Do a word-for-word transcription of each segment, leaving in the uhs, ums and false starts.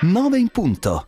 nove in punto.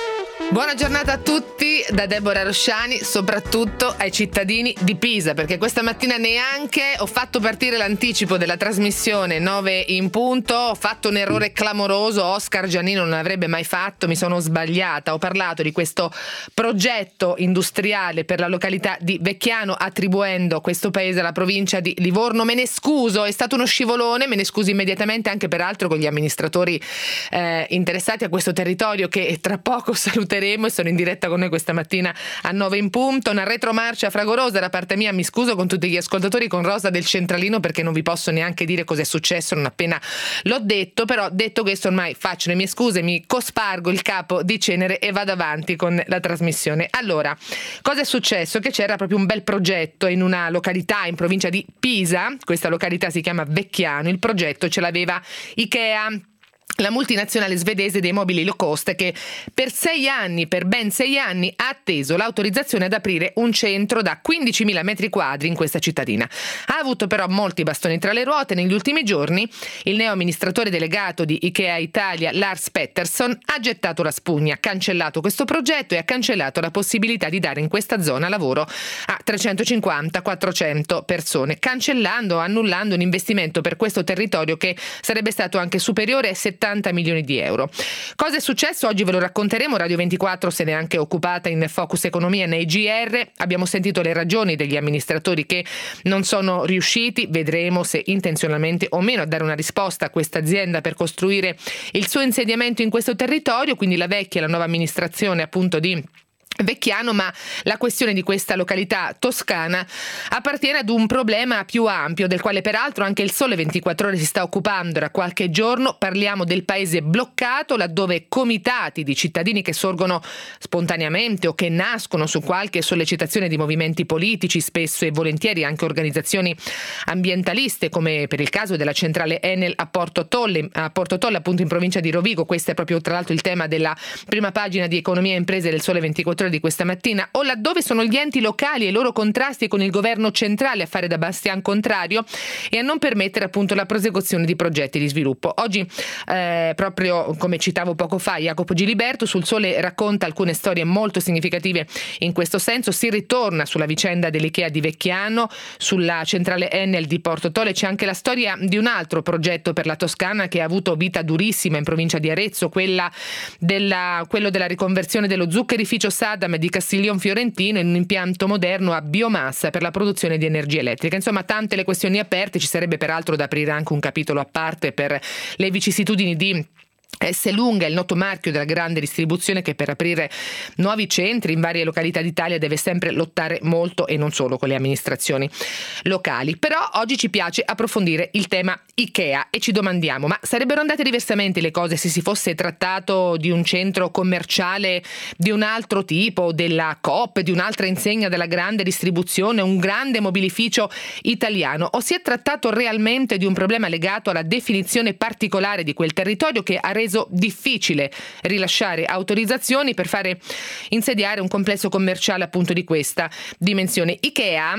Buona giornata a tutti da Deborah Rosciani, soprattutto ai cittadini di Pisa, perché questa mattina neanche ho fatto partire l'anticipo della trasmissione nove in punto, ho fatto un errore clamoroso, Oscar Giannino non l'avrebbe mai fatto, mi sono sbagliata, ho parlato di questo progetto industriale per la località di Vecchiano attribuendo questo paese alla provincia di Livorno. Me ne scuso, è stato uno scivolone, me ne scuso immediatamente anche peraltro con gli amministratori eh, interessati a questo territorio che tra poco saluteremo e sono in diretta con noi questa mattina a nove in punto. Una retromarcia fragorosa da parte mia, mi scuso con tutti gli ascoltatori, con Rosa del Centralino, perché non vi posso neanche dire cosa è successo, non appena l'ho detto, però detto questo ormai faccio le mie scuse, mi cospargo il capo di cenere e vado avanti con la trasmissione. Allora, cosa è successo? Che c'era proprio un bel progetto in una località in provincia di Pisa, questa località si chiama Vecchiano, il progetto ce l'aveva Ikea, la multinazionale svedese dei mobili low cost, che per sei anni, per ben sei anni, ha atteso l'autorizzazione ad aprire un centro da quindicimila metri quadri in questa cittadina. Ha avuto però molti bastoni tra le ruote. Negli ultimi giorni il neo amministratore delegato di Ikea Italia, Lars Pettersson, ha gettato la spugna, ha cancellato questo progetto e ha cancellato la possibilità di dare in questa zona lavoro a trecentocinquanta quattrocento persone, cancellando, annullando un investimento per questo territorio che sarebbe stato anche superiore ai settanta milioni di euro. Cosa è successo? Oggi ve lo racconteremo. Radio ventiquattro se ne è anche occupata in Focus Economia nei G R. Abbiamo sentito le ragioni degli amministratori che non sono riusciti, vedremo se intenzionalmente o meno, a dare una risposta a questa azienda per costruire il suo insediamento in questo territorio, quindi la vecchia e la nuova amministrazione appunto di Vecchiano, ma la questione di questa località toscana appartiene ad un problema più ampio, del quale peraltro anche il Sole ventiquattro Ore si sta occupando da qualche giorno. Parliamo del paese bloccato, laddove comitati di cittadini che sorgono spontaneamente o che nascono su qualche sollecitazione di movimenti politici, spesso e volentieri anche organizzazioni ambientaliste, come per il caso della centrale Enel a Porto Tolle, a Porto Tolle appunto in provincia di Rovigo. Questo è proprio tra l'altro il tema della prima pagina di Economia e Imprese del Sole ventiquattro Ore di questa mattina, o laddove sono gli enti locali e i loro contrasti con il governo centrale a fare da bastian contrario e a non permettere appunto la prosecuzione di progetti di sviluppo. Oggi eh, proprio come citavo poco fa Jacopo Giliberto sul Sole racconta alcune storie molto significative in questo senso. Si ritorna sulla vicenda dell'Ikea di Vecchiano, sulla centrale Enel di Porto Tolle. C'è anche la storia di un altro progetto per la Toscana che ha avuto vita durissima in provincia di Arezzo, quella della, quello della riconversione dello zuccherificio Sadam di Castiglion Fiorentino in un impianto moderno a biomassa per la produzione di energia elettrica. Insomma, tante le questioni aperte. Ci sarebbe peraltro da aprire anche un capitolo a parte per le vicissitudini di Esselunga, il noto marchio della grande distribuzione che per aprire nuovi centri in varie località d'Italia deve sempre lottare molto, e non solo con le amministrazioni locali. Però oggi ci piace approfondire il tema Ikea e ci domandiamo: ma sarebbero andate diversamente le cose se si fosse trattato di un centro commerciale di un altro tipo, della Coop, di un'altra insegna della grande distribuzione, un grande mobilificio italiano? O si è trattato realmente di un problema legato alla definizione particolare di quel territorio che ha reso difficile rilasciare autorizzazioni per fare insediare un complesso commerciale appunto di questa dimensione? Ikea,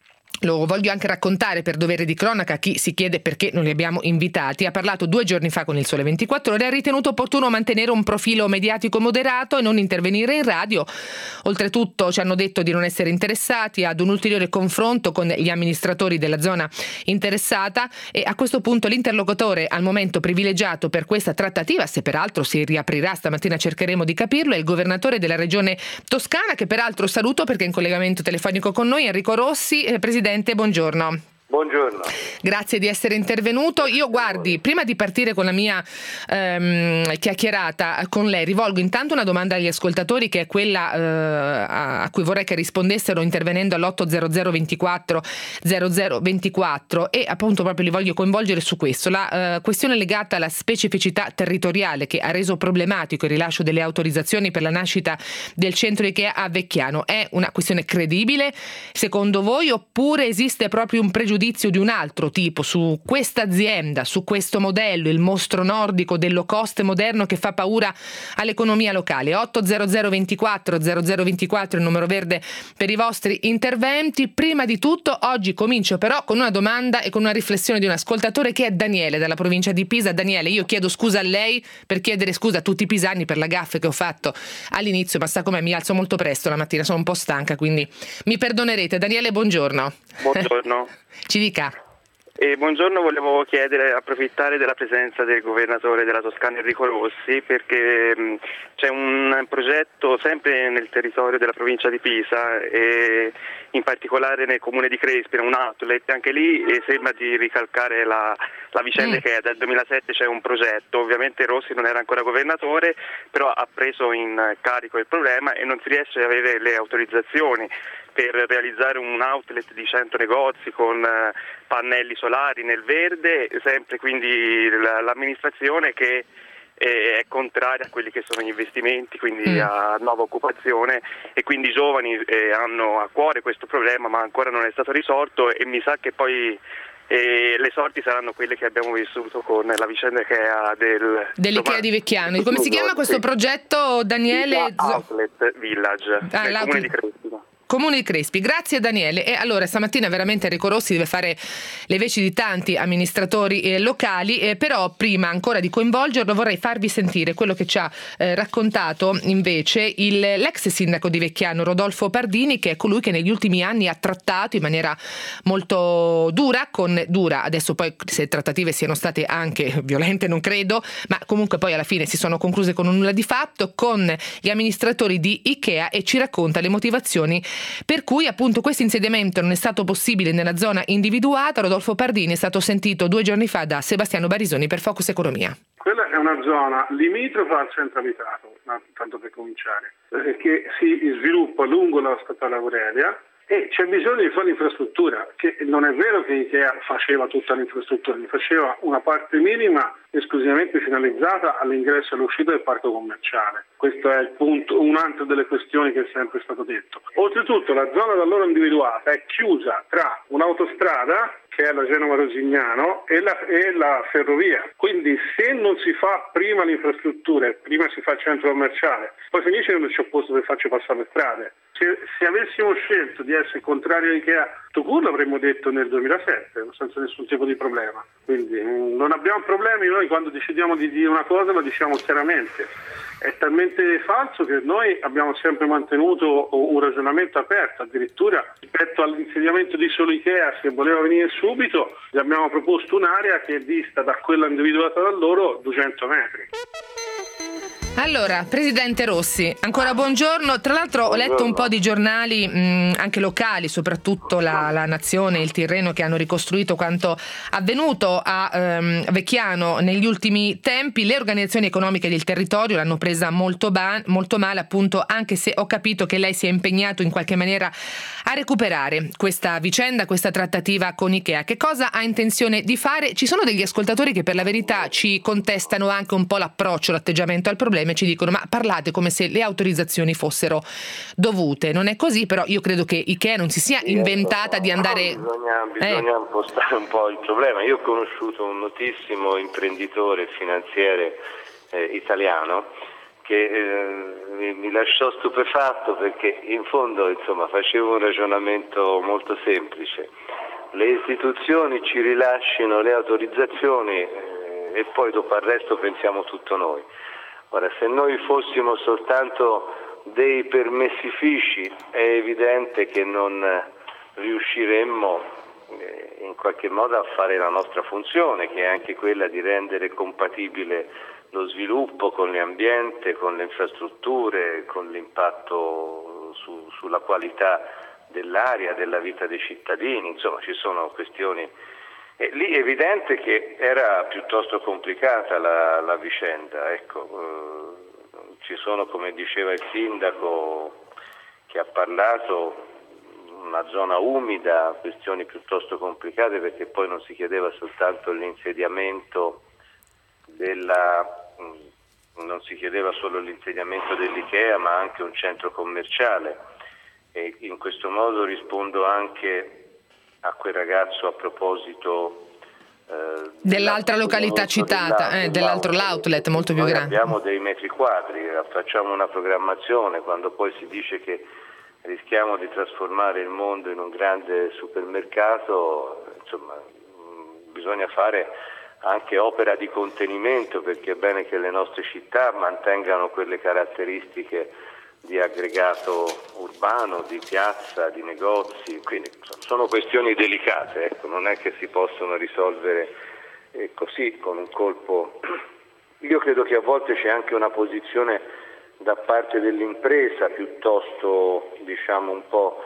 lo voglio anche raccontare per dovere di cronaca a chi si chiede perché non li abbiamo invitati, ha parlato due giorni fa con il Sole ventiquattro Ore e ha ritenuto opportuno mantenere un profilo mediatico moderato e non intervenire in radio. Oltretutto ci hanno detto di non essere interessati ad un ulteriore confronto con gli amministratori della zona interessata, e a questo punto l'interlocutore al momento privilegiato per questa trattativa, se peraltro si riaprirà stamattina cercheremo di capirlo, è il governatore della regione Toscana, che peraltro saluto perché è in collegamento telefonico con noi, Enrico Rossi. eh, Presidente, buongiorno. Buongiorno. Grazie di essere intervenuto. Io guardi, prima di partire con la mia ehm, chiacchierata con lei, rivolgo intanto una domanda agli ascoltatori, che è quella eh, a cui vorrei che rispondessero intervenendo all'otto zero zero ventiquattro zero zero ventiquattro, e appunto proprio li voglio coinvolgere su questo. La eh, questione legata alla specificità territoriale che ha reso problematico il rilascio delle autorizzazioni per la nascita del centro Ikea a Vecchiano è una questione credibile secondo voi, oppure esiste proprio un pregiudizio giudizio di un altro tipo su questa azienda, su questo modello, il mostro nordico del low cost moderno che fa paura all'economia locale. otto zero zero ventiquattro zero zero ventiquattro il numero verde per i vostri interventi. Prima di tutto oggi comincio però con una domanda e con una riflessione di un ascoltatore che è Daniele dalla provincia di Pisa. Daniele, io chiedo scusa a lei per chiedere scusa a tutti i pisani per la gaffe che ho fatto all'inizio, ma sa com'è, mi alzo molto presto la mattina, sono un po' stanca, quindi mi perdonerete. Daniele, buongiorno. Buongiorno. Ci dica. E buongiorno, volevo chiedere, approfittare della presenza del governatore della Toscana Enrico Rossi, perché mh, c'è un progetto sempre nel territorio della provincia di Pisa e in particolare nel comune di Crespi, un outlet, anche lì e sembra di ricalcare la, la vicenda mm. che è dal duemilasette c'è un progetto. Ovviamente Rossi non era ancora governatore, però ha preso in carico il problema e non si riesce ad avere le autorizzazioni per realizzare un outlet di cento negozi con eh, pannelli solari nel verde, sempre quindi la, l'amministrazione che eh, è contraria a quelli che sono gli investimenti, quindi mm. a nuova occupazione, e quindi i giovani eh, hanno a cuore questo problema, ma ancora non è stato risolto e mi sa che poi e le sorti saranno quelle che abbiamo vissuto con la vicenda che ha del dell'Ikea di Vecchiano. Come si chiama questo sì. progetto, Daniele? Outlet Village, ah, nel comune di Crespi. Comune di Crespi, grazie Daniele. E allora stamattina veramente Enrico Rossi deve fare le veci di tanti amministratori eh, locali, eh, però prima ancora di coinvolgerlo vorrei farvi sentire quello che ci ha eh, raccontato invece il, l'ex sindaco di Vecchiano Rodolfo Pardini, che è colui che negli ultimi anni ha trattato in maniera molto dura, con dura, adesso poi se trattative siano state anche violente non credo, ma comunque poi alla fine si sono concluse con un nulla di fatto, con gli amministratori di Ikea, e ci racconta le motivazioni per cui appunto questo insediamento non è stato possibile nella zona individuata. Rodolfo Pardini è stato sentito due giorni fa da Sebastiano Barisoni per Focus Economia. Quella è una zona limitrofa al centro abitato, tanto per cominciare, che si sviluppa lungo la statale Aurelia e c'è bisogno di fare l'infrastruttura, che non è vero che Ikea faceva tutta l'infrastruttura, ne faceva una parte minima esclusivamente finalizzata all'ingresso e all'uscita del parco commerciale. Questo è il punto, un'altra delle questioni che è sempre stato detto. Oltretutto la zona da loro individuata è chiusa tra un'autostrada, che è la Genova-Rosignano, e la, e la ferrovia. Quindi se non si fa prima l'infrastruttura e prima si fa il centro commerciale, poi finisce che non c'è posto per farci passare le strade. Se, se avessimo scelto di essere contrari a Ikea Tucur l'avremmo detto nel duemilasette, senza nessun tipo di problema. Quindi mh, non abbiamo problemi, noi quando decidiamo di dire una cosa lo diciamo chiaramente. È talmente falso che noi abbiamo sempre mantenuto un ragionamento aperto, addirittura rispetto all'insediamento di solo Ikea, se voleva venire subito, gli abbiamo proposto un'area che è dista da quella individuata da loro duecento metri. Allora, Presidente Rossi, ancora buongiorno. Tra l'altro ho letto un po' di giornali mh, anche locali, soprattutto la, la Nazione e il Tirreno, che hanno ricostruito quanto avvenuto a ehm, Vecchiano negli ultimi tempi. Le organizzazioni economiche del territorio l'hanno presa molto, ba- molto male, appunto, anche se ho capito che lei si è impegnato in qualche maniera a recuperare questa vicenda, questa trattativa con Ikea. Che cosa ha intenzione di fare? Ci sono degli ascoltatori che per la verità ci contestano anche un po' l'approccio, l'atteggiamento al problema, e ci dicono ma parlate come se le autorizzazioni fossero dovute. Non è così, però io credo che Ikea non si sia inventata di andare... Bisogna, bisogna eh. impostare un po' il problema. Io ho conosciuto un notissimo imprenditore finanziere eh, italiano che eh, mi, mi lasciò stupefatto, perché in fondo insomma faceva un ragionamento molto semplice: le istituzioni ci rilascino le autorizzazioni eh, e poi dopo al resto pensiamo tutto noi. Ora, se noi fossimo soltanto dei permessifici è evidente che non riusciremmo eh, in qualche modo a fare la nostra funzione, che è anche quella di rendere compatibile lo sviluppo con l'ambiente, con le infrastrutture, con l'impatto su, sulla qualità dell'aria, della vita dei cittadini. Insomma, ci sono questioni. E lì è evidente che era piuttosto complicata la, la vicenda. Ecco, eh, ci sono, come diceva il sindaco che ha parlato, una zona umida, questioni piuttosto complicate, perché poi non si chiedeva soltanto l'insediamento della non si chiedeva solo l'insediamento dell'Ikea, ma anche un centro commerciale. E in questo modo rispondo anche a quel ragazzo a proposito eh, dell'altra località citata, dell'altro, eh, dell'altro l'outlet molto più Noi grande. Abbiamo dei metri quadri, facciamo una programmazione, quando poi si dice che rischiamo di trasformare il mondo in un grande supermercato, insomma, mh, bisogna fare anche opera di contenimento, perché è bene che le nostre città mantengano quelle caratteristiche di aggregato urbano, di piazza, di negozi, quindi sono questioni delicate, ecco, non è che si possono risolvere eh, così con un colpo. Io credo che a volte c'è anche una posizione da parte dell'impresa piuttosto, diciamo, un po'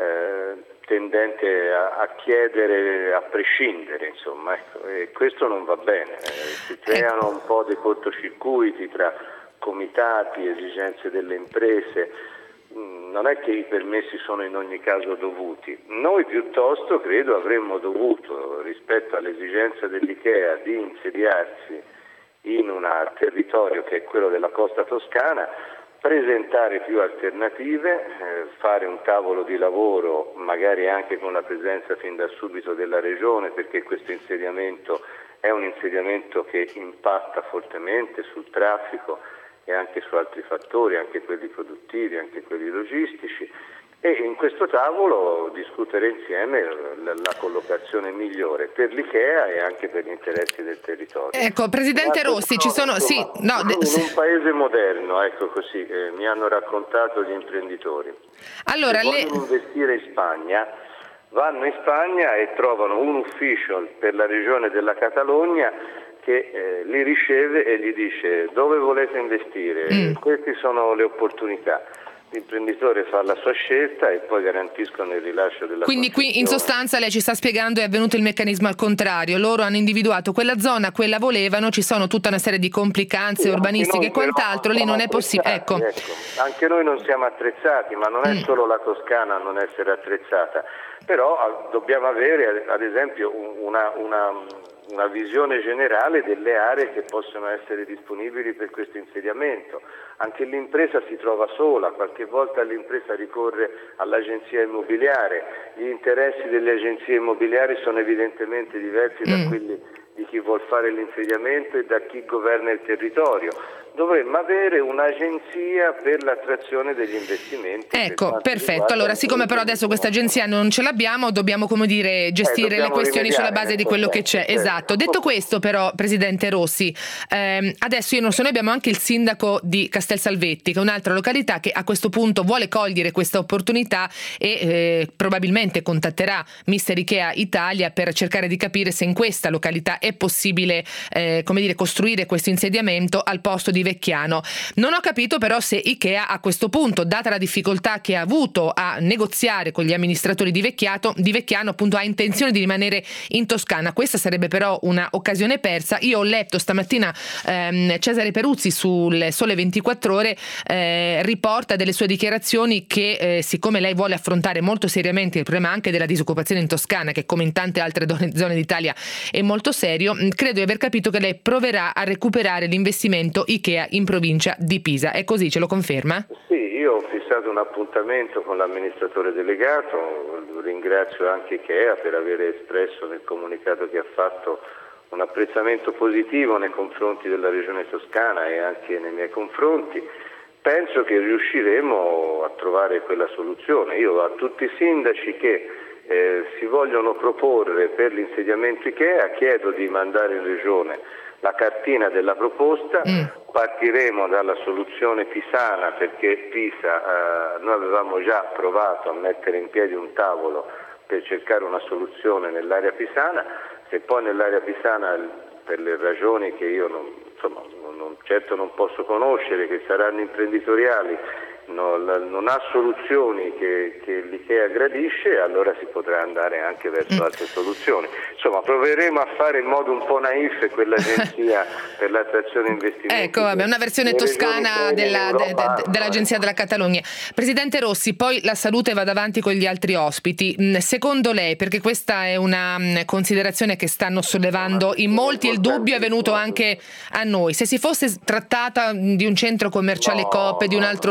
eh, tendente a, a chiedere a prescindere, insomma, ecco, e questo non va bene, eh, si creano un po' dei cortocircuiti tra comitati, esigenze delle imprese, mm, non è che i permessi sono in ogni caso dovuti. Noi piuttosto credo avremmo dovuto, rispetto all'esigenza dell'IKEA di insediarsi in un territorio che è quello della costa toscana, presentare più alternative, eh, fare un tavolo di lavoro magari anche con la presenza fin da subito della regione, perché questo insediamento è un insediamento che impatta fortemente sul traffico e anche su altri fattori, anche quelli produttivi, anche quelli logistici, e in questo tavolo discutere insieme la, la collocazione migliore per l'IKEA e anche per gli interessi del territorio. Ecco, Presidente Rossi, ci sono... Sì, no, in un paese moderno, ecco così, eh, mi hanno raccontato gli imprenditori. Allora, Se le... vogliono investire in Spagna, vanno in Spagna e trovano un ufficio per la regione della Catalogna che eh, li riceve e gli dice dove volete investire, mm. queste sono le opportunità. L'imprenditore fa la sua scelta e poi garantiscono il rilascio della Quindi qui in sostanza lei ci sta spiegando è avvenuto il meccanismo al contrario, loro hanno individuato quella zona, quella volevano, ci sono tutta una serie di complicanze sì, urbanistiche e quant'altro, lì non è possibile. Ecco. ecco, anche noi non siamo attrezzati, ma non è mm. solo la Toscana a non essere attrezzata, però dobbiamo avere ad esempio una, una, una visione generale delle aree che possono essere disponibili per questo insediamento. Anche l'impresa si trova sola, qualche volta l'impresa ricorre all'agenzia immobiliare, gli interessi delle agenzie immobiliari sono evidentemente diversi mm. da quelli di chi vuol fare l'insediamento e da chi governa il territorio. Dovremmo avere un'agenzia per l'attrazione degli investimenti. Ecco, perfetto. Allora, siccome però adesso questa agenzia non ce l'abbiamo, dobbiamo, come dire, gestire eh, le questioni sulla base di quello che c'è. Certo. Esatto. Detto questo, però, Presidente Rossi, ehm, adesso io non so, noi abbiamo anche il sindaco di Castelsalvetti, che è un'altra località che a questo punto vuole cogliere questa opportunità e eh, probabilmente contatterà Mister Ikea Italia per cercare di capire se in questa località è possibile, eh, come dire, costruire questo insediamento al posto di Vecchiano. Non ho capito però se Ikea a questo punto, data la difficoltà che ha avuto a negoziare con gli amministratori di Vecchiato, di Vecchiano, appunto ha intenzione di rimanere in Toscana. Questa sarebbe però una occasione persa. Io ho letto stamattina ehm, Cesare Peruzzi sul Sole ventiquattro Ore eh, riporta delle sue dichiarazioni che eh, siccome lei vuole affrontare molto seriamente il problema anche della disoccupazione in Toscana, che come in tante altre zone d'Italia è molto serio, credo di aver capito che lei proverà a recuperare l'investimento Ikea in provincia di Pisa. È così, ce lo conferma? Sì, io ho fissato un appuntamento con l'amministratore delegato, ringrazio anche Ikea per aver espresso nel comunicato che ha fatto un apprezzamento positivo nei confronti della regione toscana e anche nei miei confronti. Penso che riusciremo a trovare quella soluzione. Io a tutti i sindaci che eh, si vogliono proporre per l'insediamento Ikea chiedo di mandare in regione la cartina della proposta, mm. partiremo dalla soluzione pisana perché Pisa, eh, noi avevamo già provato a mettere in piedi un tavolo per cercare una soluzione nell'area pisana, se poi nell'area pisana per le ragioni che io non, insomma, non, certo non posso conoscere, che saranno imprenditoriali, non, non ha soluzioni che, che l'Ikea gradisce, allora si potrà andare anche verso altre soluzioni. Insomma, proveremo a fare in modo un po' naif quell'agenzia per l'attrazione investimenti. Ecco, vabbè, una versione toscana della, de, de, dell'agenzia della Catalogna. Presidente Rossi, poi la salute va davanti con gli altri ospiti. Secondo lei, perché questa è una considerazione che stanno sollevando in molti, il dubbio è venuto anche a noi, se si fosse trattata di un centro commerciale no, Coop di un altro tipo,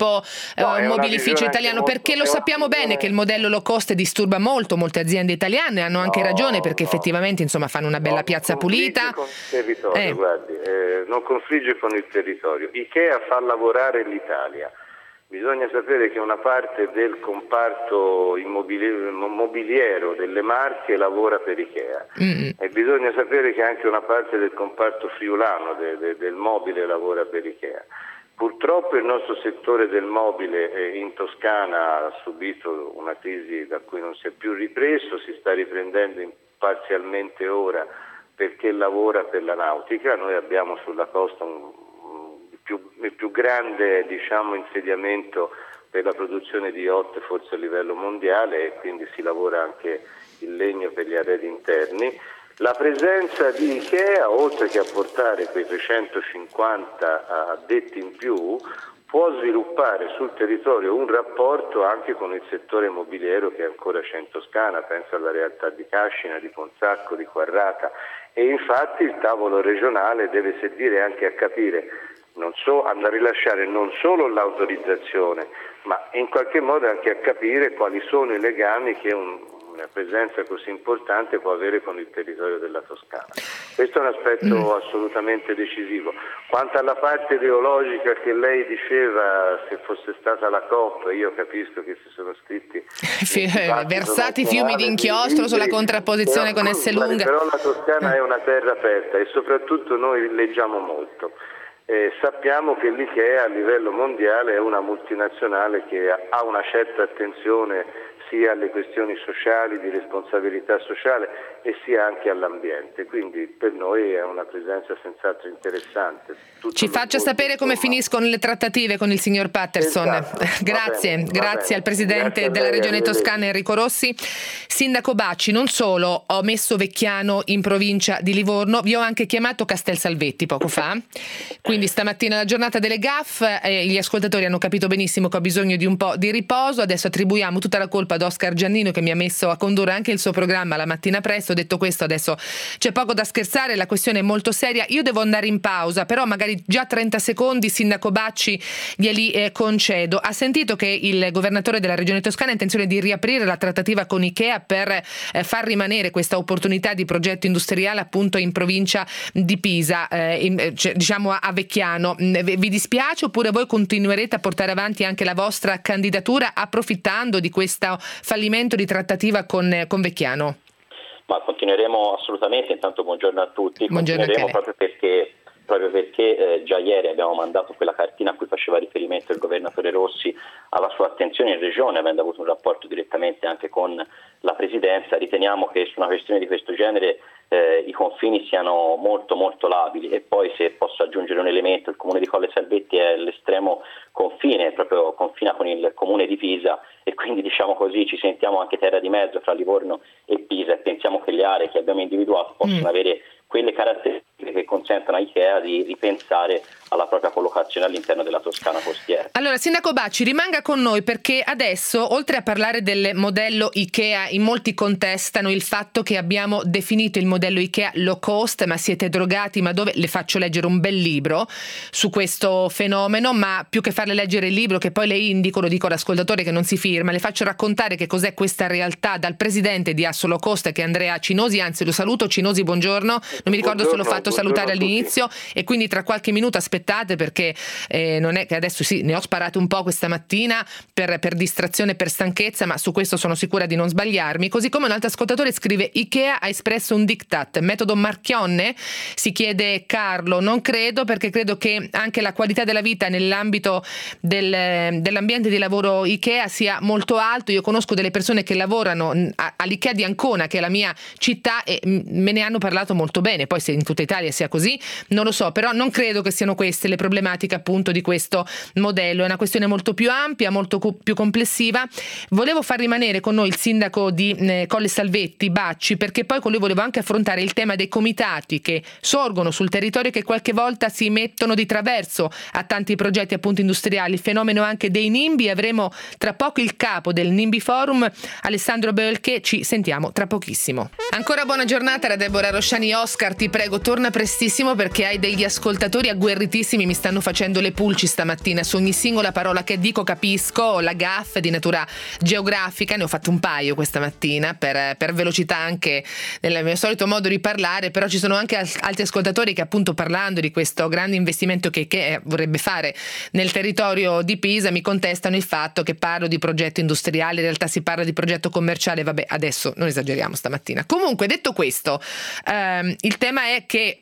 gruppo no, eh, mobilificio italiano, molto, perché lo sappiamo visione... bene che il modello low cost disturba molto molte aziende italiane, hanno anche no, ragione, perché no, effettivamente insomma fanno una bella no, piazza pulita. Con il territorio, eh. guardi, eh, non confligge con il territorio. Ikea fa lavorare l'Italia. Bisogna sapere che una parte del comparto immobiliero delle Marche lavora per Ikea mm. e bisogna sapere che anche una parte del comparto friulano de, de, del mobile lavora per Ikea. Purtroppo il nostro settore del mobile in Toscana ha subito una crisi da cui non si è più ripreso, si sta riprendendo parzialmente ora perché lavora per la nautica. Noi abbiamo sulla costa un Più, il più grande diciamo, insediamento per la produzione di yacht forse a livello mondiale, e quindi si lavora anche il legno per gli arredi interni. La presenza di Ikea, oltre che a portare quei trecentocinquanta addetti in più, può sviluppare sul territorio un rapporto anche con il settore immobiliero che ancora c'è in Toscana, penso alla realtà di Cascina, di Consacco, di Quarrata, e infatti il tavolo regionale deve servire anche a capire non so, a rilasciare non solo l'autorizzazione, ma in qualche modo anche a capire quali sono i legami che un, una presenza così importante può avere con il territorio della Toscana. Questo è un aspetto mm. assolutamente decisivo. Quanto alla parte ideologica che lei diceva, se fosse stata la COP, io capisco che si sono scritti versati fiumi di inchiostro sulla contrapposizione però, con Esselunga. Però la Toscana è una terra aperta e soprattutto noi leggiamo molto. Eh, sappiamo che l'Ikea a livello mondiale è una multinazionale che ha una certa attenzione sia alle questioni sociali, di responsabilità sociale e sia anche all'ambiente, quindi per noi è una presenza senz'altro interessante. Tutto Ci faccia sapere come finiscono le trattative con il signor Patterson. Esatto. Grazie, bene, grazie al Presidente grazie della lei, Regione Toscana Enrico Rossi. Sindaco Bacci, non solo ho messo Vecchiano in provincia di Livorno, vi ho anche chiamato Castel Salvetti poco fa, quindi stamattina la giornata delle gaffe, eh, gli ascoltatori hanno capito benissimo che ho bisogno di un po' di riposo, adesso attribuiamo tutta la colpa ad Oscar Giannino che mi ha messo a condurre anche il suo programma la mattina presto. Detto questo, adesso c'è poco da scherzare, la questione è molto seria, io devo andare in pausa, però magari già trenta secondi, Sindaco Bacci, glieli eh, concedo. Ha sentito che il governatore della Regione Toscana ha intenzione di riaprire la trattativa con Ikea per eh, far rimanere questa opportunità di progetto industriale appunto in provincia di Pisa, eh, in, cioè, diciamo a Vecchiano. Vi dispiace oppure voi continuerete a portare avanti anche la vostra candidatura approfittando di questo fallimento di trattativa con, con Vecchiano? Ma continueremo assolutamente, intanto buongiorno a tutti, buongiorno continueremo proprio perché, proprio perché eh, già ieri abbiamo mandato quella cartina a cui faceva riferimento il governatore Rossi alla sua attenzione in regione, avendo avuto un rapporto direttamente anche con la Presidenza. Riteniamo che su una questione di questo genere eh, i confini siano molto molto labili, e poi, se posso aggiungere un elemento, il comune di Colle Salvetti è all'estremo confine, proprio confina con il comune di Pisa, e quindi diciamo così ci sentiamo anche terra di mezzo fra Livorno e Pisa, e pensiamo che le aree che abbiamo individuato possono mm. avere quelle caratteristiche che consentono a Ikea di ripensare alla propria collocazione all'interno della Toscana costiera. Allora, Sindaco Bacci, rimanga con noi, perché adesso, oltre a parlare del modello Ikea, in molti contestano il fatto che abbiamo definito il modello Ikea low cost, ma siete drogati, ma dove? Le faccio leggere un bel libro su questo fenomeno, ma più che farle leggere il libro, che poi le indico, lo dico all'ascoltatore che non si firma, le faccio raccontare che cos'è questa realtà dal presidente di Asso Low Cost, che è Andrea Cinosi, anzi lo saluto. Cinosi, buongiorno, non mi ricordo se l'ho fatto salutare all'inizio, e quindi tra qualche minuto aspettate, perché eh, non è che adesso sì, ne ho sparate un po' questa mattina per, per distrazione, per stanchezza, ma su questo sono sicura di non sbagliarmi. Così come un altro ascoltatore scrive: Ikea ha espresso un diktat, metodo Marchionne? Si chiede Carlo. Non credo, perché credo che anche la qualità della vita nell'ambito del, dell'ambiente di lavoro Ikea sia molto alto. Io conosco delle persone che lavorano all'Ikea di Ancona, che è la mia città, e me ne hanno parlato molto bene. Poi se in tutta Italia sia così non lo so, però non credo che siano queste le problematiche appunto di questo modello. È una questione molto più ampia, molto co- più complessiva. Volevo far rimanere con noi il sindaco di eh, Colle Salvetti, Bacci, perché poi con lui volevo anche affrontare il tema dei comitati che sorgono sul territorio, che qualche volta si mettono di traverso a tanti progetti appunto industriali, il fenomeno anche dei NIMBY. Avremo tra poco il capo del NIMBY Forum, Alessandro Belché. Ci sentiamo tra pochissimo. Ancora buona giornata da Deborah Rosciani. Oscar, ti prego, torna prestissimo, perché hai degli ascoltatori agguerritissimi tantissimi mi stanno facendo le pulci stamattina su ogni singola parola che dico, capisco la gaffe di natura geografica, ne ho fatto un paio questa mattina per, per velocità anche nel mio solito modo di parlare, però ci sono anche altri ascoltatori che appunto parlando di questo grande investimento che, che vorrebbe fare nel territorio di Pisa mi contestano il fatto che parlo di progetto industriale, in realtà si parla di progetto commerciale, vabbè adesso non esageriamo stamattina. Comunque detto questo, ehm, il tema è che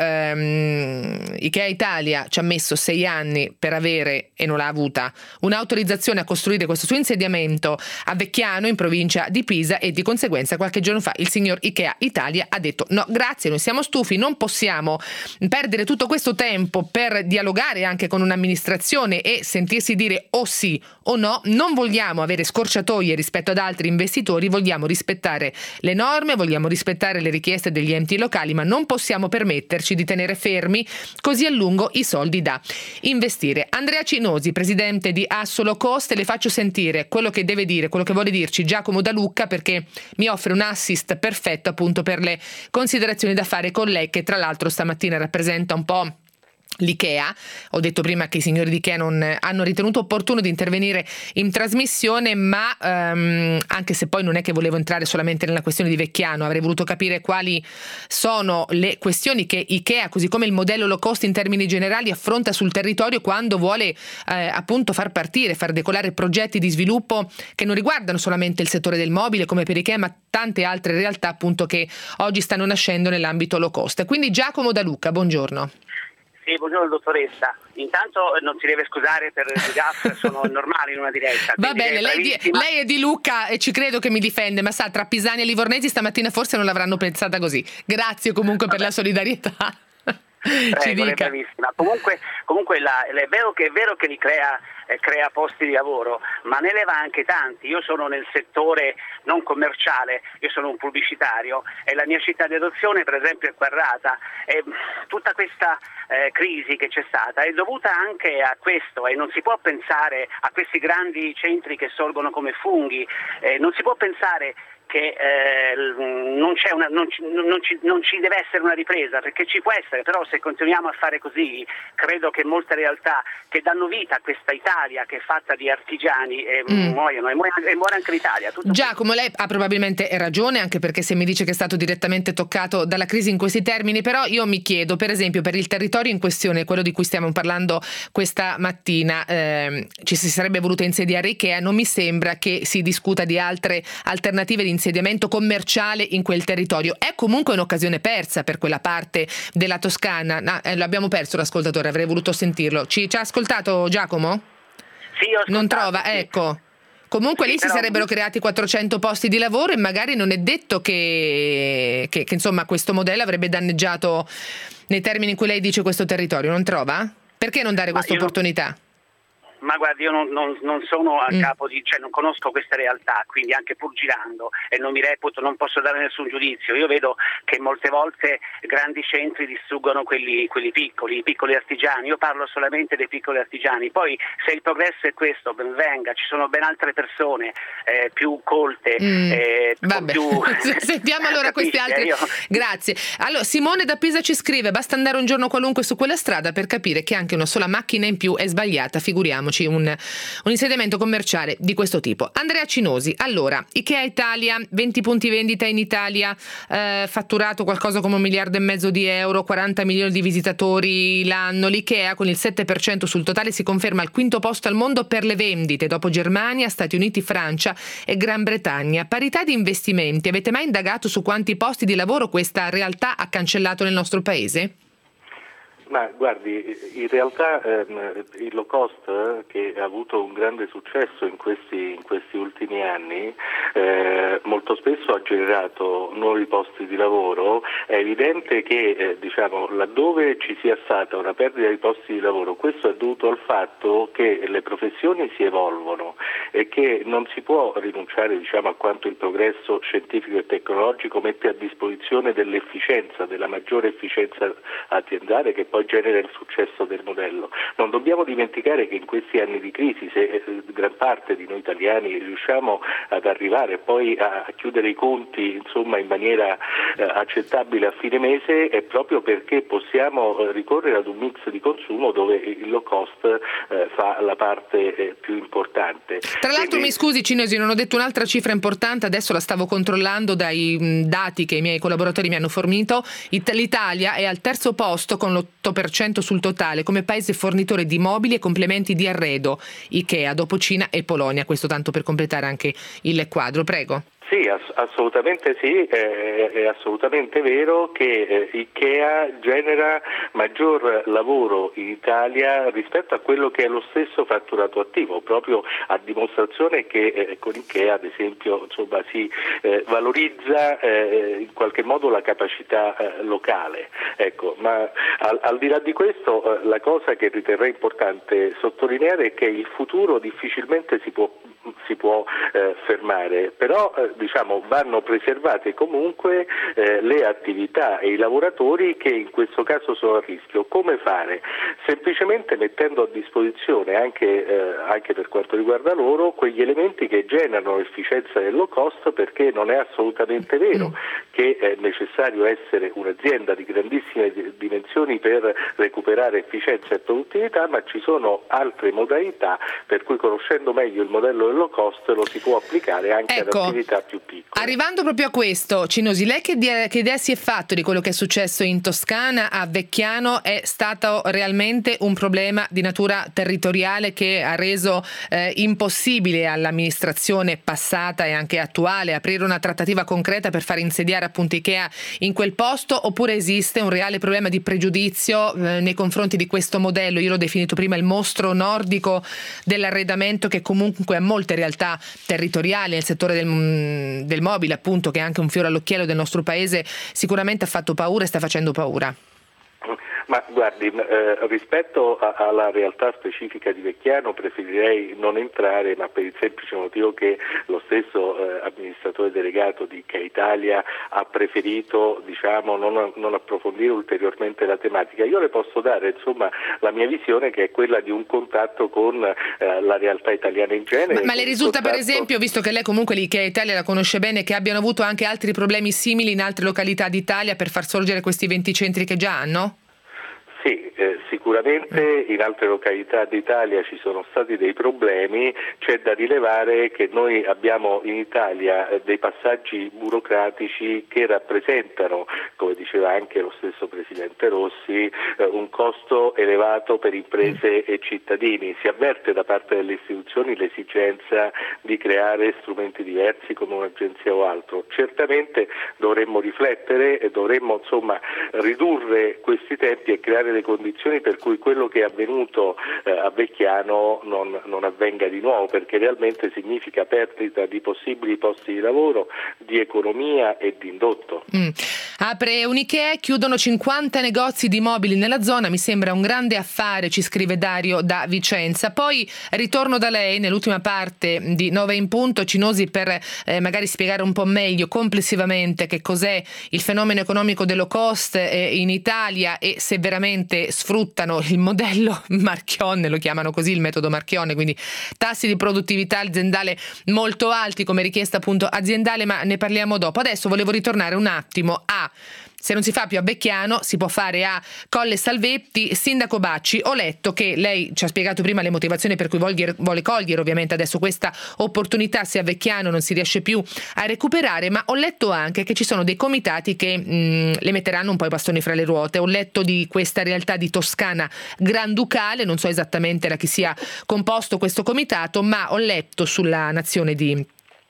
ehm, Ikea Italia ci ha messo sei anni per avere, e non l'ha avuta, un'autorizzazione a costruire questo suo insediamento a Vecchiano in provincia di Pisa e di conseguenza qualche giorno fa il signor Ikea Italia ha detto no grazie, noi siamo stufi, non possiamo perdere tutto questo tempo per dialogare anche con un'amministrazione e sentirsi dire o sì o no, non vogliamo avere scorciatoie rispetto ad altri investitori, vogliamo rispettare le norme, vogliamo rispettare le richieste degli enti locali, ma non possiamo permetterci di tenere fermi così a lungo i soldi da investire. Andrea Cinosi, presidente di Assolo Coste, le faccio sentire quello che deve dire, quello che vuole dirci Giacomo Da Lucca, perché mi offre un assist perfetto appunto per le considerazioni da fare con lei, che tra l'altro stamattina rappresenta un po' l'Ikea. Ho detto prima che i signori di Ikea non hanno ritenuto opportuno di intervenire in trasmissione, ma um, anche se poi non è che volevo entrare solamente nella questione di Vecchiano, avrei voluto capire quali sono le questioni che Ikea, così come il modello low cost in termini generali, affronta sul territorio quando vuole eh, appunto far partire, far decolare progetti di sviluppo che non riguardano solamente il settore del mobile come per Ikea, ma tante altre realtà appunto che oggi stanno nascendo nell'ambito low cost. Quindi Giacomo Da Lucca, buongiorno. Sì, buongiorno dottoressa. Intanto non si deve scusare per i gaff, sono normali in una diretta. Va bene, lei, di, lei è di Lucca e ci credo che mi difende, ma sa, tra pisani e livornesi stamattina forse non l'avranno pensata così. Grazie comunque Vabbè. per la solidarietà. Prego, ci dica. È bravissima. Comunque, comunque la, è, vero che, è vero che li crea, eh, crea posti di lavoro, ma ne leva anche tanti. Io sono nel settore non commerciale, io sono un pubblicitario e la mia città di adozione per esempio è Quarrata e tutta questa eh, crisi che c'è stata è dovuta anche a questo e non si può pensare a questi grandi centri che sorgono come funghi, eh, non si può pensare che eh, non, c'è una, non, ci, non, ci, non ci deve essere una ripresa, perché ci può essere, però se continuiamo a fare così credo che molte realtà che danno vita a questa Italia che è fatta di artigiani eh, mm. muoiono e muore, e muore anche l'Italia. Tutto Giacomo, lei ha probabilmente ragione, anche perché se mi dice che è stato direttamente toccato dalla crisi in questi termini, però io mi chiedo per esempio per il territorio in questione, quello di cui stiamo parlando questa mattina, eh, ci si sarebbe voluto insediare Ikea, non mi sembra che si discuta di altre alternative di insediamento commerciale in quel territorio. È comunque un'occasione persa per quella parte della Toscana. No, eh, l'abbiamo perso l'ascoltatore, avrei voluto sentirlo. Ci, ci ha ascoltato Giacomo? Sì, ho ascoltato. Non trova? Sì. Ecco. Comunque sì, lì si però... sarebbero creati quattrocento posti di lavoro e magari non è detto che, che, che insomma questo modello avrebbe danneggiato nei termini in cui lei dice questo territorio, non trova? Perché non dare Ma questa opportunità? Non... Ma guardi, io non, non, non sono a mm. capo di, cioè non conosco queste realtà, quindi anche pur girando e non mi reputo, non posso dare nessun giudizio. Io vedo che molte volte grandi centri distruggono quelli, quelli piccoli, i piccoli artigiani. Io parlo solamente dei piccoli artigiani. Poi se il progresso è questo, ben venga, ci sono ben altre persone eh, più colte, mm. eh, Vabbè. più... Sentiamo allora questi altri. Io... Grazie. Allora, Simone da Pisa ci scrive: basta andare un giorno qualunque su quella strada per capire che anche una sola macchina in più è sbagliata, figuriamoci Un, un insediamento commerciale di questo tipo. Andrea Cinosi, allora, Ikea Italia, venti punti vendita in Italia, eh, fatturato qualcosa come un miliardo e mezzo di euro, quaranta milioni di visitatori l'anno. L'Ikea con il sette per cento sul totale si conferma al quinto posto al mondo per le vendite, dopo Germania, Stati Uniti, Francia e Gran Bretagna. Parità di investimenti, avete mai indagato su quanti posti di lavoro questa realtà ha cancellato nel nostro paese? Ma guardi, in realtà ehm, il low cost, che ha avuto un grande successo in questi, in questi ultimi anni, eh, molto spesso ha generato nuovi posti di lavoro. È evidente che eh, diciamo, laddove ci sia stata una perdita di posti di lavoro, questo è dovuto al fatto che le professioni si evolvono e che non si può rinunciare diciamo, a quanto il progresso scientifico e tecnologico mette a disposizione dell'efficienza, della maggiore efficienza aziendale che poi genera il successo del modello. Non dobbiamo dimenticare che in questi anni di crisi, se eh, gran parte di noi italiani riusciamo ad arrivare poi a, a chiudere i conti insomma in maniera eh, accettabile a fine mese, è proprio perché possiamo eh, ricorrere ad un mix di consumo dove il low cost eh, fa la parte eh, più importante. Tra l'altro Quindi... mi scusi Cinosi, non ho detto un'altra cifra importante, adesso la stavo controllando dai mh, dati che i miei collaboratori mi hanno fornito. It- L'Italia è al terzo posto con l'otto per cento sul totale come paese fornitore di mobili e complementi di arredo, Ikea, dopo Cina e Polonia, questo tanto per completare anche il quadro. Prego. Sì, ass- assolutamente sì, eh, è assolutamente vero che eh, Ikea genera maggior lavoro in Italia rispetto a quello che è lo stesso fatturato attivo, proprio a dimostrazione che eh, con Ikea ad esempio insomma, si eh, valorizza eh, in qualche modo la capacità eh, locale. Ecco, ma al, al di là di questo eh, la cosa che riterrei importante sottolineare è che il futuro difficilmente si può si può eh, fermare, però eh, diciamo vanno preservate comunque eh, le attività e i lavoratori che in questo caso sono a rischio. Come fare? Semplicemente mettendo a disposizione anche, eh, anche per quanto riguarda loro quegli elementi che generano efficienza del low cost, perché non è assolutamente vero mm. che è necessario essere un'azienda di grandissime dimensioni per recuperare efficienza e produttività, ma ci sono altre modalità per cui, conoscendo meglio il modello low cost, lo si può applicare anche ecco, ad attività più piccole. Arrivando proprio a questo, Cinosi, lei che idea, che idea si è fatto di quello che è successo in Toscana a Vecchiano? È stato realmente un problema di natura territoriale che ha reso eh, impossibile all'amministrazione passata e anche attuale aprire una trattativa concreta per far insediare appunto Ikea in quel posto, oppure esiste un reale problema di pregiudizio eh, nei confronti di questo modello? Io l'ho definito prima il mostro nordico dell'arredamento, che comunque ha molte realtà territoriali nel settore del, del mobile, appunto, che è anche un fiore all'occhiello del nostro paese, sicuramente ha fatto paura e sta facendo paura. Ma guardi, eh, rispetto a, alla realtà specifica di Vecchiano preferirei non entrare, ma per il semplice motivo che lo stesso eh, amministratore delegato di Ikea Italia ha preferito diciamo, non, non approfondire ulteriormente la tematica. Io le posso dare insomma la mia visione, che è quella di un contatto con eh, la realtà italiana in genere. Ma, ma le risulta contatto... per esempio, visto che lei comunque l'Ikea Italia la conosce bene, che abbiano avuto anche altri problemi simili in altre località d'Italia per far sorgere questi venti centri che già hanno? Sì, eh, sicuramente in altre località d'Italia ci sono stati dei problemi. C'è da rilevare che noi abbiamo in Italia eh, dei passaggi burocratici che rappresentano, come diceva anche lo stesso Presidente Rossi, eh, un costo elevato per imprese e cittadini. Si avverte da parte delle istituzioni l'esigenza di creare strumenti diversi come un'agenzia o altro. Certamente dovremmo riflettere e dovremmo insomma ridurre questi tempi e creare le condizioni per cui quello che è avvenuto eh, a Vecchiano non, non avvenga di nuovo, perché realmente significa perdita di possibili posti di lavoro, di economia e di indotto. Mm. Apre un Ikea, chiudono cinquanta negozi di mobili nella zona, mi sembra un grande affare, ci scrive Dario da Vicenza. Poi ritorno da lei nell'ultima parte di nove in punto, Cinosi, per eh, magari spiegare un po' meglio complessivamente che cos'è il fenomeno economico dello cost eh, in Italia e se veramente sfruttano il modello Marchionne, lo chiamano così, il metodo Marchionne, quindi tassi di produttività aziendale molto alti come richiesta appunto aziendale, ma ne parliamo dopo. Adesso volevo ritornare un attimo a, se non si fa più a Vecchiano, si può fare a Colle Salvetti. Sindaco Bacci, ho letto che lei ci ha spiegato prima le motivazioni per cui vuole, vuole cogliere ovviamente adesso questa opportunità, se a Vecchiano non si riesce più a recuperare, ma ho letto anche che ci sono dei comitati che mh, le metteranno un po' i bastoni fra le ruote. Ho letto di questa realtà di Toscana Granducale, non so esattamente da chi sia composto questo comitato, ma ho letto sulla Nazione di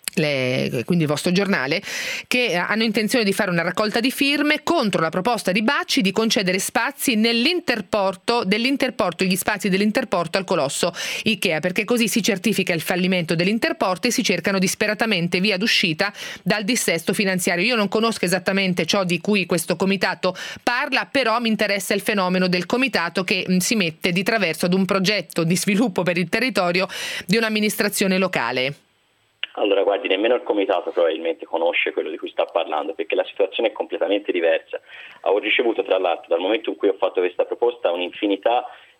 Le, quindi il vostro giornale, che hanno intenzione di fare una raccolta di firme contro la proposta di Bacci di concedere spazi nell'interporto dell'interporto gli spazi dell'interporto al colosso Ikea, perché così si certifica il fallimento dell'interporto e si cercano disperatamente via d'uscita dal dissesto finanziario. Io non conosco esattamente ciò di cui questo comitato parla, però mi interessa il fenomeno del comitato che mh, si mette di traverso ad un progetto di sviluppo per il territorio di un'amministrazione locale. Allora guardi, nemmeno il comitato probabilmente conosce quello di cui sta parlando, perché la situazione è completamente diversa. Ho ricevuto tra l'altro, dal momento in cui ho fatto questa proposta, un'infinità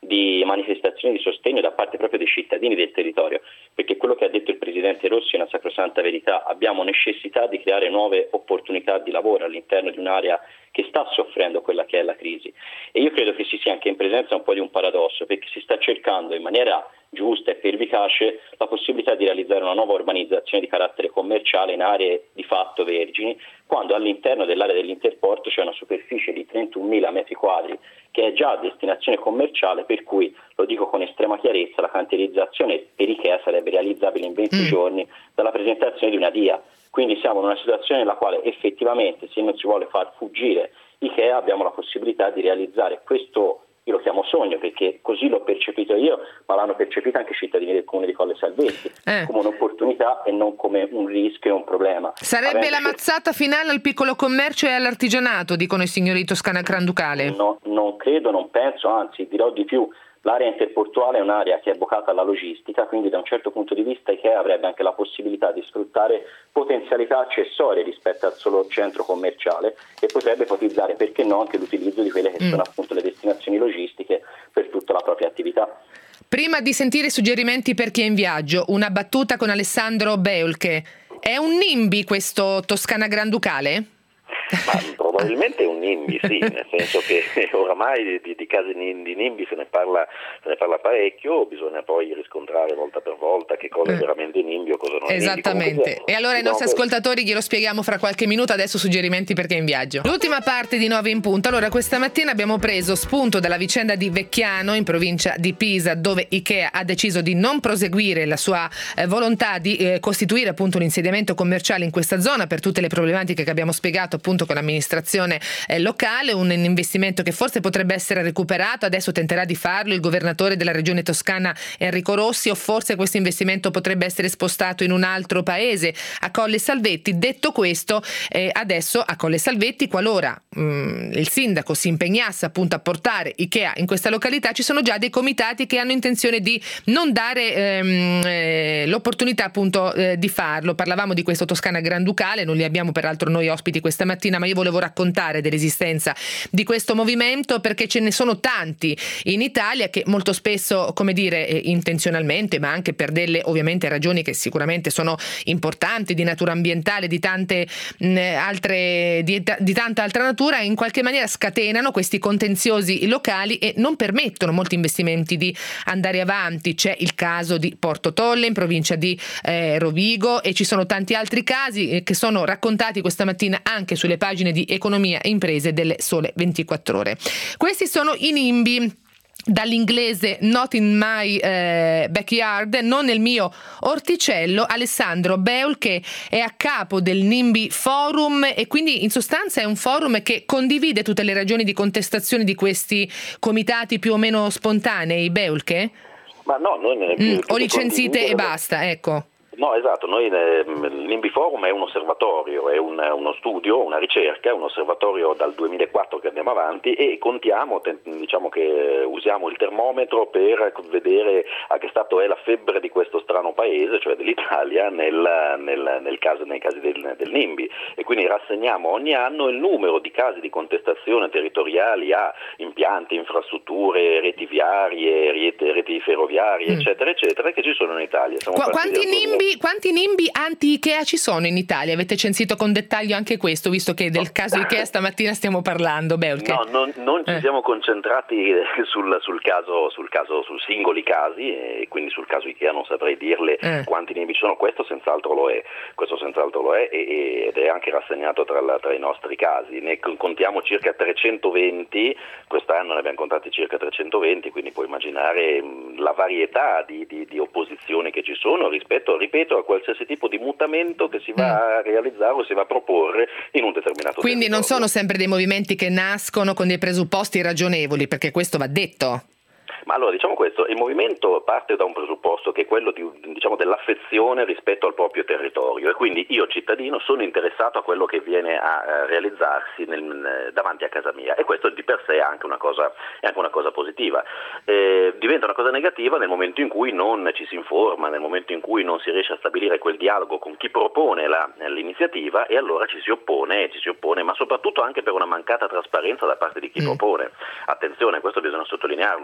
di manifestazioni di sostegno da parte proprio dei cittadini del territorio, perché quello che ha detto il Presidente Rossi è una sacrosanta verità: abbiamo necessità di creare nuove opportunità di lavoro all'interno di un'area che sta soffrendo quella che è la crisi, e io credo che si sia anche in presenza un po' di un paradosso, perché si sta cercando in maniera giusta e pervicace la possibilità di realizzare una nuova urbanizzazione di carattere commerciale in aree di fatto vergini, quando all'interno dell'area dell'interporto c'è una superficie di trentunomila metri quadri che è già a destinazione commerciale, per cui, lo dico con estrema chiarezza, la cantierizzazione per Ikea sarebbe realizzabile in venti mm. giorni dalla presentazione di una D I A. Quindi siamo in una situazione nella quale effettivamente, se non si vuole far fuggire Ikea, abbiamo la possibilità di realizzare questo, io lo chiamo sogno perché così l'ho percepito io, ma l'hanno percepito anche i cittadini del comune di Colle Salvetti, eh. come un'opportunità e non come un rischio e un problema. Sarebbe Avendo la mazzata finale al piccolo commercio e all'artigianato, dicono i signori di Toscana Granducale? No, non credo, non penso, anzi dirò di più. L'area interportuale è un'area che è vocata alla logistica, quindi da un certo punto di vista Ikea avrebbe anche la possibilità di sfruttare potenzialità accessorie rispetto al solo centro commerciale e potrebbe ipotizzare, perché no, anche l'utilizzo di quelle che mm. sono appunto le destinazioni logistiche per tutta la propria attività. Prima di sentire i suggerimenti per chi è in viaggio, una battuta con Alessandro Beulche. È un NIMBY questo Toscana Granducale? Ma probabilmente è un NIMBY, sì, nel senso che oramai di, di, di casi di NIMBY se ne parla se ne parla parecchio, bisogna poi riscontrare volta per volta che cosa è veramente NIMBY o cosa non è NIMBY. Esattamente, e allora ai nostri ascoltatori glielo spieghiamo fra qualche minuto, adesso suggerimenti perché è in viaggio. L'ultima parte di nove in punto. Allora, questa mattina abbiamo preso spunto dalla vicenda di Vecchiano in provincia di Pisa, dove Ikea ha deciso di non proseguire la sua eh, volontà di eh, costituire appunto un insediamento commerciale in questa zona per tutte le problematiche che abbiamo spiegato appunto con l'amministrazione eh, locale, un investimento che forse potrebbe essere recuperato, adesso tenterà di farlo il governatore della regione toscana Enrico Rossi, o forse questo investimento potrebbe essere spostato in un altro paese, a Colle Salvetti. Detto questo, eh, adesso a Colle Salvetti, qualora mh, il sindaco si impegnasse appunto a portare Ikea in questa località, ci sono già dei comitati che hanno intenzione di non dare ehm, eh, l'opportunità appunto eh, di farlo. Parlavamo di questo Toscana Granducale, non li abbiamo peraltro noi ospiti questa mattina, ma io volevo raccontare dell'esistenza di questo movimento perché ce ne sono tanti in Italia che molto spesso, come dire, eh, intenzionalmente, ma anche per delle ovviamente ragioni che sicuramente sono importanti di natura ambientale, di tante mh, altre di, di tanta altra natura, in qualche maniera scatenano questi contenziosi locali e non permettono molti investimenti di andare avanti. C'è il caso di Porto Tolle in provincia di eh, Rovigo e ci sono tanti altri casi eh, che sono raccontati questa mattina anche sulle pagine di Economia e Imprese delle Sole ventiquattro Ore. Questi sono i NIMBY, dall'inglese not in my eh, backyard, non nel mio orticello. Alessandro Beulche è a capo del NIMBY Forum e quindi in sostanza è un forum che condivide tutte le ragioni di contestazione di questi comitati più o meno spontanei, Beulche? Ma no, noi ne mm, o licenzite e basta, ecco. No, esatto, noi il NIMBY Forum è un osservatorio, è un, uno studio, una ricerca, un osservatorio dal duemilaquattro che andiamo avanti e contiamo, diciamo che usiamo il termometro per vedere a che stato è la febbre di questo strano paese, cioè dell'Italia, nel, nel, nel caso, nei casi del, del NIMBY, e quindi rassegniamo ogni anno il numero di casi di contestazione territoriali a impianti, infrastrutture, reti viarie, reti, reti ferroviarie, mm. eccetera, eccetera, che ci sono in Italia. Siamo Qu- quanti NIMBY Quanti NIMBY anti-Ikea ci sono in Italia? Avete censito con dettaglio anche questo, visto che del caso Ikea stamattina stiamo parlando, Beulche? No, non, non ci eh. siamo concentrati sul, sul caso, sul caso, su singoli casi, e quindi sul caso Ikea non saprei dirle eh. quanti NIMBY ci sono. Questo senz'altro lo è, questo senz'altro lo è e, ed è anche rassegnato tra, la, tra i nostri casi. Ne contiamo circa trecentoventi, quest'anno ne abbiamo contati circa trecentoventi, quindi puoi immaginare la varietà di, di, di opposizioni che ci sono rispetto, ripeto, a qualsiasi tipo di mutamento che si va a realizzare o si va a proporre in un determinato Quindi territorio. Non sono sempre dei movimenti che nascono con dei presupposti ragionevoli, perché questo va detto. Ma allora diciamo questo, il movimento parte da un presupposto che è quello di, diciamo, dell'affezione rispetto al proprio territorio, e quindi io cittadino sono interessato a quello che viene a uh, realizzarsi nel, davanti a casa mia, e questo di per sé è anche una cosa, è anche una cosa positiva. Eh, diventa una cosa negativa nel momento in cui non ci si informa, nel momento in cui non si riesce a stabilire quel dialogo con chi propone la, l'iniziativa, e allora ci si oppone, ci si oppone, ma soprattutto anche per una mancata trasparenza da parte di chi mm. propone. Attenzione, questo bisogna sottolinearlo, molto spesso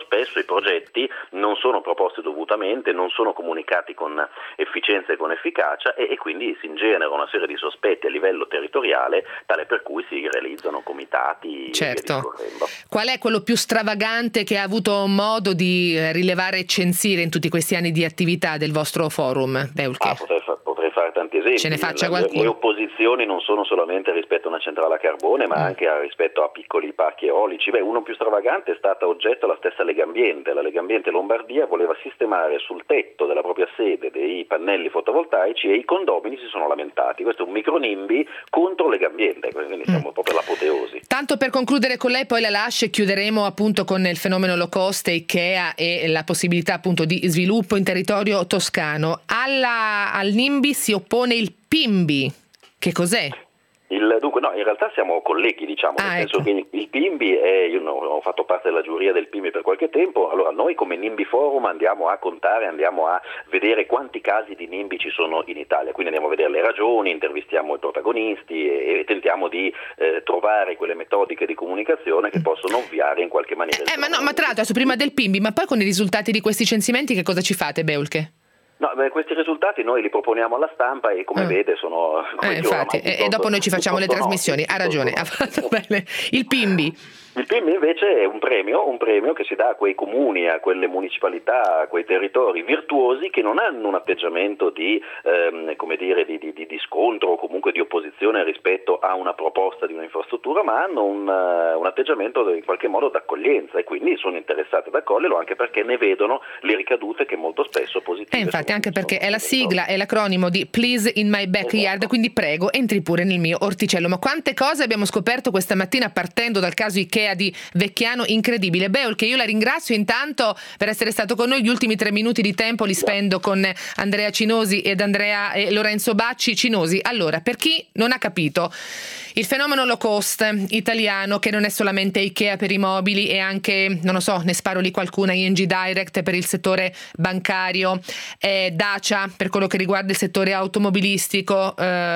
spesso i progetti non sono proposti dovutamente, non sono comunicati con efficienza e con efficacia e, e quindi si ingenera una serie di sospetti a livello territoriale tale per cui si realizzano comitati. Certo. Qual è quello più stravagante che ha avuto modo di rilevare e censire in tutti questi anni di attività del vostro forum, Beulke? Ah, potrei, fa- potrei fare tanti esempi. Ce ne faccia le, qualcuno. Le opposizioni non sono solamente rispetto a una centrale a carbone, ma mm. anche a, rispetto a piccoli parchi eolici. Beh, uno più stravagante è stata oggetto la stessa Legambiente. La Legambiente Lombardia voleva sistemare sul tetto della propria sede dei pannelli fotovoltaici e i condomini si sono lamentati. Questo è un micronimbi contro Legambiente, quindi siamo mm. proprio all'apoteosi. Tanto per concludere con lei, poi la lascio e chiuderemo appunto con il fenomeno low cost e IKEA e la possibilità appunto di sviluppo in territorio toscano. Alla, al NIMBY si oppone il PIMBY. Che cos'è? Il, dunque no, in realtà siamo colleghi, diciamo, ah, nel ecco. senso che il, il PIMBY è, io no, ho fatto parte della giuria del PIMBY per qualche tempo, allora noi come NIMBY Forum andiamo a contare, andiamo a vedere quanti casi di NIMBY ci sono in Italia, quindi andiamo a vedere le ragioni, intervistiamo i protagonisti e, e tentiamo di eh, trovare quelle metodiche di comunicazione che possono ovviare in qualche maniera. Eh, ma no, ma tra l'altro adesso prima del PIMBY, ma poi con i risultati di questi censimenti che cosa ci fate, Beulke? No, beh, questi risultati noi li proponiamo alla stampa e come ah. vede sono come eh, infatti, e, e dopo noi ci facciamo le trasmissioni. Ha ragione, ha fatto bene. Il PIMBY. Il PIMBY invece è un premio, un premio che si dà a quei comuni, a quelle municipalità, a quei territori virtuosi che non hanno un atteggiamento di, ehm, come dire, di, di, di scontro o comunque di opposizione rispetto a una proposta di un'infrastruttura, ma hanno un, uh, un atteggiamento in qualche modo d'accoglienza e quindi sono interessati ad accoglierlo anche perché ne vedono le ricadute che molto spesso positive. E infatti anche perché è la sigla, è l'acronimo di Please in my backyard, esatto. Quindi prego entri pure nel mio orticello. Ma quante cose abbiamo scoperto questa mattina partendo dal caso IKEA di Vecchiano, incredibile. Beulke, io la ringrazio intanto per essere stato con noi. Gli ultimi tre minuti di tempo li spendo con Andrea Cinosi ed Andrea e Lorenzo Bacci. Cinosi, allora, per chi non ha capito, il fenomeno low cost italiano, che non è solamente IKEA per i mobili, e anche, non lo so, ne sparo lì qualcuna, I N G Direct per il settore bancario, eh, Dacia per quello che riguarda il settore automobilistico,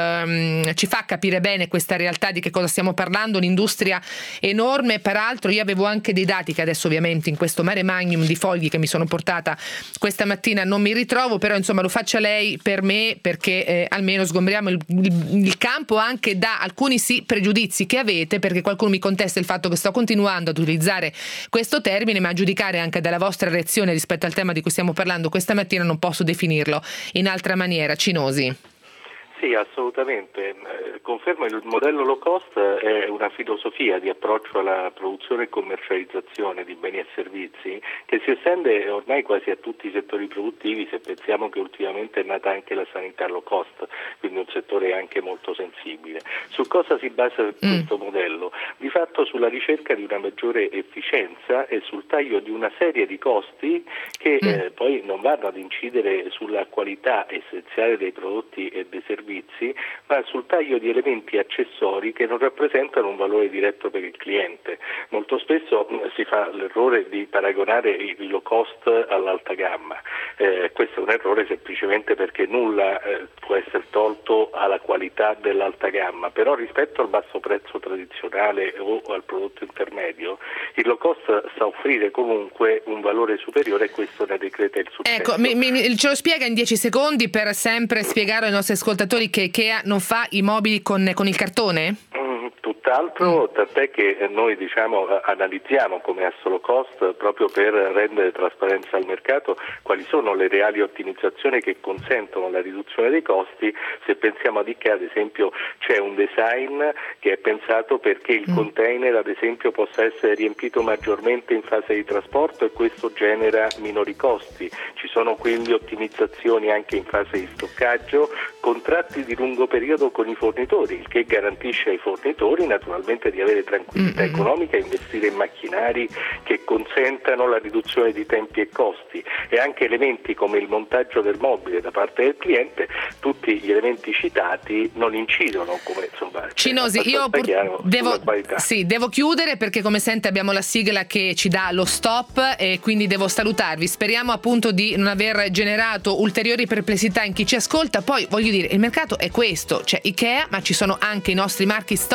ehm, ci fa capire bene questa realtà di che cosa stiamo parlando, un'industria enorme. Peraltro io avevo anche dei dati che adesso ovviamente in questo mare magnum di fogli che mi sono portata questa mattina non mi ritrovo, però insomma lo faccia lei per me, perché eh, almeno sgombriamo il, il, il campo anche da alcuni sì pregiudizi che avete, perché qualcuno mi contesta il fatto che sto continuando ad utilizzare questo termine, ma a giudicare anche dalla vostra reazione rispetto al tema di cui stiamo parlando questa mattina non posso definirlo in altra maniera. Cinosi. Sì, assolutamente. Eh, confermo, il modello low cost è una filosofia di approccio alla produzione e commercializzazione di beni e servizi che si estende ormai quasi a tutti i settori produttivi, se pensiamo che ultimamente è nata anche la sanità low cost, quindi un settore anche molto sensibile. Su cosa si basa mm. questo modello? Di fatto sulla ricerca di una maggiore efficienza e sul taglio di una serie di costi che mm. eh, poi non vanno ad incidere sulla qualità essenziale dei prodotti e dei servizi, ma sul taglio di elementi accessori che non rappresentano un valore diretto per il cliente. Molto spesso si fa l'errore di paragonare il low cost all'alta gamma. Eh, questo è un errore semplicemente perché nulla eh, può essere tolto alla qualità dell'alta gamma, però rispetto al basso prezzo tradizionale o al prodotto intermedio, il low cost sa offrire comunque un valore superiore e questo ne decreta il successo. Ecco, mi, mi, ce lo spiega in dieci secondi per sempre spiegare ai nostri ascoltatori che IKEA non fa i mobili con, con il cartone? Mm, tutt'altro, mm. tant'è che noi diciamo analizziamo come assolo cost proprio per rendere trasparenza al mercato quali sono le reali ottimizzazioni che consentono la riduzione dei costi. Se pensiamo ad IKEA, ad esempio, c'è un design che è pensato perché il mm. container ad esempio possa essere riempito maggiormente in fase di trasporto e questo genera minori costi. Ci sono quindi ottimizzazioni anche in fase di stoccaggio, contratti di lungo periodo con i fornitori, il che garantisce ai fornitori naturalmente di avere tranquillità mm-hmm. economica e investire in macchinari che consentano la riduzione di tempi e costi, e anche elementi come il montaggio del mobile da parte del cliente. Tutti gli elementi citati non incidono, come insomma. Cinosi, io pur- devo, sì, devo chiudere perché come sente abbiamo la sigla che ci dà lo stop e quindi devo salutarvi. Speriamo appunto di non aver generato ulteriori perplessità in chi ci ascolta. Poi voglio dire, il mercato è questo, c'è IKEA ma ci sono anche i nostri marchi storici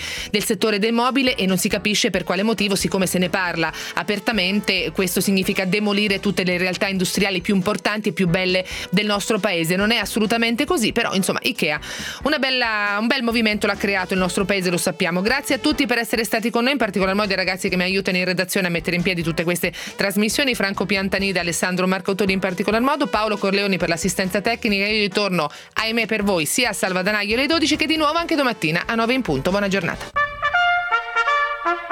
del settore del mobile e non si capisce per quale motivo, siccome se ne parla apertamente, questo significa demolire tutte le realtà industriali più importanti e più belle del nostro paese. Non è assolutamente così, però insomma Ikea una bella, un bel movimento l'ha creato il nostro paese, lo sappiamo. Grazie a tutti per essere stati con noi, in particolar modo ai ragazzi che mi aiutano in redazione a mettere in piedi tutte queste trasmissioni, Franco Piantanida, Alessandro Marcotoli in particolar modo, Paolo Corleoni per l'assistenza tecnica. Io ritorno, ahimè per voi, sia a Salvadanaio alle dodici che di nuovo anche domattina a nove in punto. Buona giornata.